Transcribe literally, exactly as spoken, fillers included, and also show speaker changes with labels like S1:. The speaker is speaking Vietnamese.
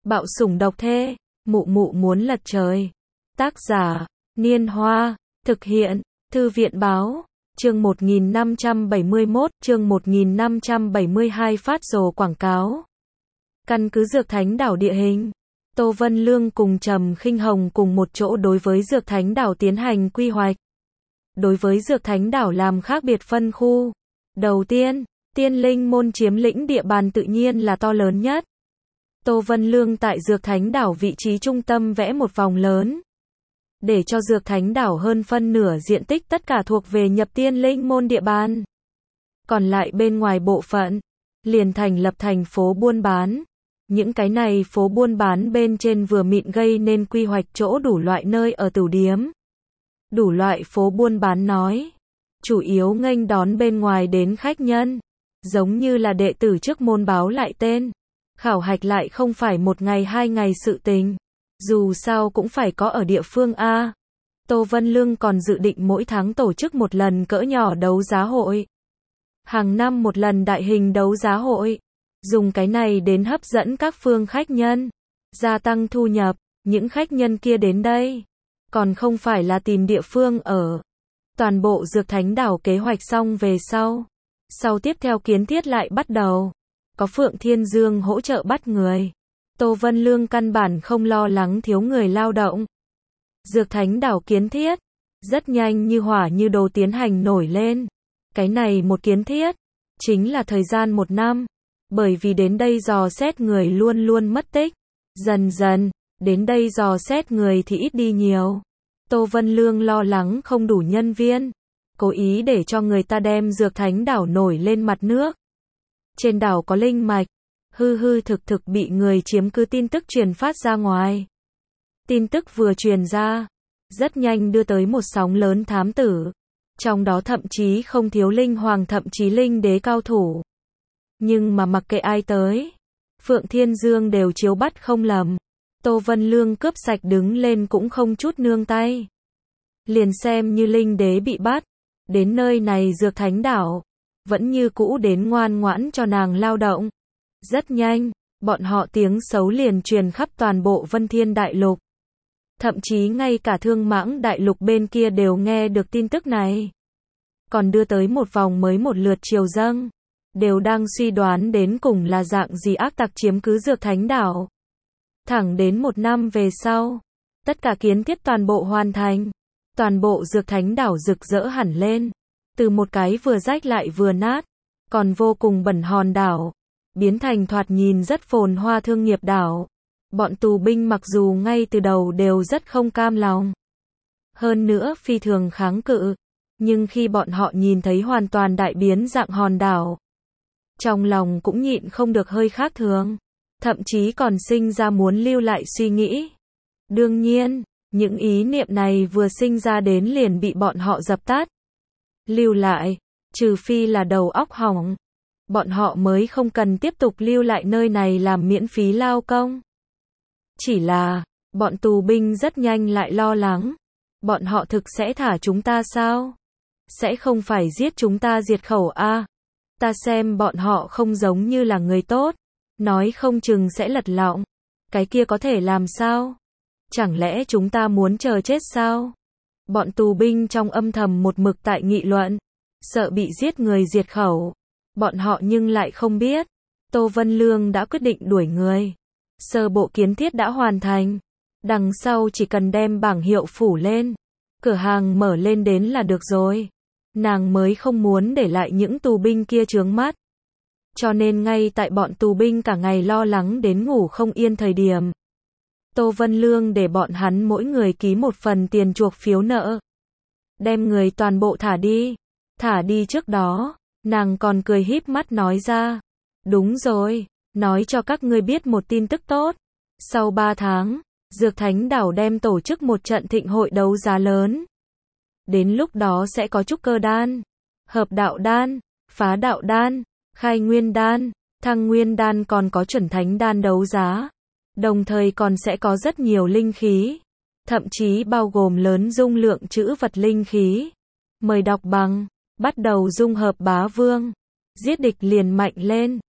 S1: Bạo sủng độc thê, mụ mụ muốn lật trời. Tác giả, Niên Hoa, thực hiện, Thư viện Báo, chương một nghìn năm trăm bảy mươi mốt, chương một nghìn năm trăm bảy mươi hai phát rồ quảng cáo. Căn cứ Dược Thánh Đảo địa hình, Tô Vân Lương cùng Trầm Khinh Hồng cùng một chỗ đối với Dược Thánh Đảo tiến hành quy hoạch. Đối với Dược Thánh Đảo làm khác biệt phân khu. Đầu tiên, Tiên Linh môn chiếm lĩnh địa bàn tự nhiên là to lớn nhất. Tô Vân Lương tại Dược Thánh Đảo vị trí trung tâm vẽ một vòng lớn. Để cho Dược Thánh Đảo hơn phân nửa diện tích tất cả thuộc về nhập Tiên Linh môn địa bàn. Còn lại bên ngoài bộ phận, liền thành lập thành phố buôn bán. Những cái này phố buôn bán bên trên vừa mịn gây nên quy hoạch chỗ đủ loại nơi ở tửu điếm. Đủ loại phố buôn bán nói, chủ yếu nghênh đón bên ngoài đến khách nhân, giống như là đệ tử trước môn báo lại tên. Khảo hạch lại không phải một ngày hai ngày sự tình, dù sao cũng phải có ở địa phương A. Tô Vân Lương còn dự định mỗi tháng tổ chức một lần cỡ nhỏ đấu giá hội. Hàng năm một lần đại hình đấu giá hội. Dùng cái này đến hấp dẫn các phương khách nhân, gia tăng thu nhập. Những khách nhân kia đến đây, còn không phải là tìm địa phương ở. Toàn bộ Dược Thánh Đảo kế hoạch xong về sau. Sau tiếp theo kiến thiết lại bắt đầu. Có Phượng Thiên Dương hỗ trợ bắt người. Tô Vân Lương căn bản không lo lắng thiếu người lao động. Dược Thánh Đảo kiến thiết, rất nhanh như hỏa như đồ tiến hành nổi lên. Cái này một kiến thiết, chính là thời gian một năm. Bởi vì đến đây dò xét người luôn luôn mất tích. Dần dần, đến đây dò xét người thì ít đi nhiều. Tô Vân Lương lo lắng không đủ nhân viên. Cố ý để cho người ta đem Dược Thánh Đảo nổi lên mặt nước. Trên đảo có linh mạch, hư hư thực thực bị người chiếm cứ tin tức truyền phát ra ngoài. Tin tức vừa truyền ra, rất nhanh đưa tới một sóng lớn thám tử. Trong đó thậm chí không thiếu linh hoàng thậm chí linh đế cao thủ. Nhưng mà mặc kệ ai tới, Phượng Thiên Dương đều chiếu bắt không lầm. Tô Vân Lương cướp sạch đứng lên cũng không chút nương tay. Liền xem như linh đế bị bắt, đến nơi này Dược Thánh Đảo, vẫn như cũ đến ngoan ngoãn cho nàng lao động. Rất nhanh, bọn họ tiếng xấu liền truyền khắp toàn bộ Vân Thiên Đại Lục. Thậm chí ngay cả Thương Mãng Đại Lục bên kia đều nghe được tin tức này. Còn đưa tới một vòng mới một lượt triều dâng. Đều đang suy đoán đến cùng là dạng gì ác tặc chiếm cứ Dược Thánh Đảo. Thẳng đến một năm về sau, tất cả kiến thiết toàn bộ hoàn thành. Toàn bộ Dược Thánh Đảo rực rỡ hẳn lên. Từ một cái vừa rách lại vừa nát, còn vô cùng bẩn hòn đảo, biến thành thoạt nhìn rất phồn hoa thương nghiệp đảo. Bọn tù binh mặc dù ngay từ đầu đều rất không cam lòng, hơn nữa phi thường kháng cự, nhưng khi bọn họ nhìn thấy hoàn toàn đại biến dạng hòn đảo, trong lòng cũng nhịn không được hơi khác thường, thậm chí còn sinh ra muốn lưu lại suy nghĩ. Đương nhiên, những ý niệm này vừa sinh ra đến liền bị bọn họ dập tắt. Lưu lại, trừ phi là đầu óc hỏng, bọn họ mới không cần tiếp tục lưu lại nơi này làm miễn phí lao công. Chỉ là, bọn tù binh rất nhanh lại lo lắng. Bọn họ thực sẽ thả chúng ta sao? Sẽ không phải giết chúng ta diệt khẩu a? Ta xem bọn họ không giống như là người tốt, nói không chừng sẽ lật lọng. Cái kia có thể làm sao? Chẳng lẽ chúng ta muốn chờ chết sao? Bọn tù binh trong âm thầm một mực tại nghị luận, sợ bị giết người diệt khẩu. Bọn họ nhưng lại không biết, Tô Vân Lương đã quyết định đuổi người. Sơ bộ kiến thiết đã hoàn thành, đằng sau chỉ cần đem bảng hiệu phủ lên, cửa hàng mở lên đến là được rồi. Nàng mới không muốn để lại những tù binh kia chướng mắt. Cho nên ngay tại bọn tù binh cả ngày lo lắng đến ngủ không yên thời điểm, Tô Vân Lương để bọn hắn mỗi người ký một phần tiền chuộc phiếu nợ. Đem người toàn bộ thả đi. Thả đi trước đó, nàng còn cười híp mắt nói ra. Đúng rồi, nói cho các ngươi biết một tin tức tốt. Sau ba tháng, Dược Thánh Đảo đem tổ chức một trận thịnh hội đấu giá lớn. Đến lúc đó sẽ có trúc cơ đan, hợp đạo đan, phá đạo đan, khai nguyên đan, thăng nguyên đan còn có chuẩn thánh đan đấu giá. Đồng thời còn sẽ có rất nhiều linh khí, thậm chí bao gồm lớn dung lượng trữ vật linh khí. Mời đọc bằng, bắt đầu dung hợp bá vương, giết địch liền mạnh lên.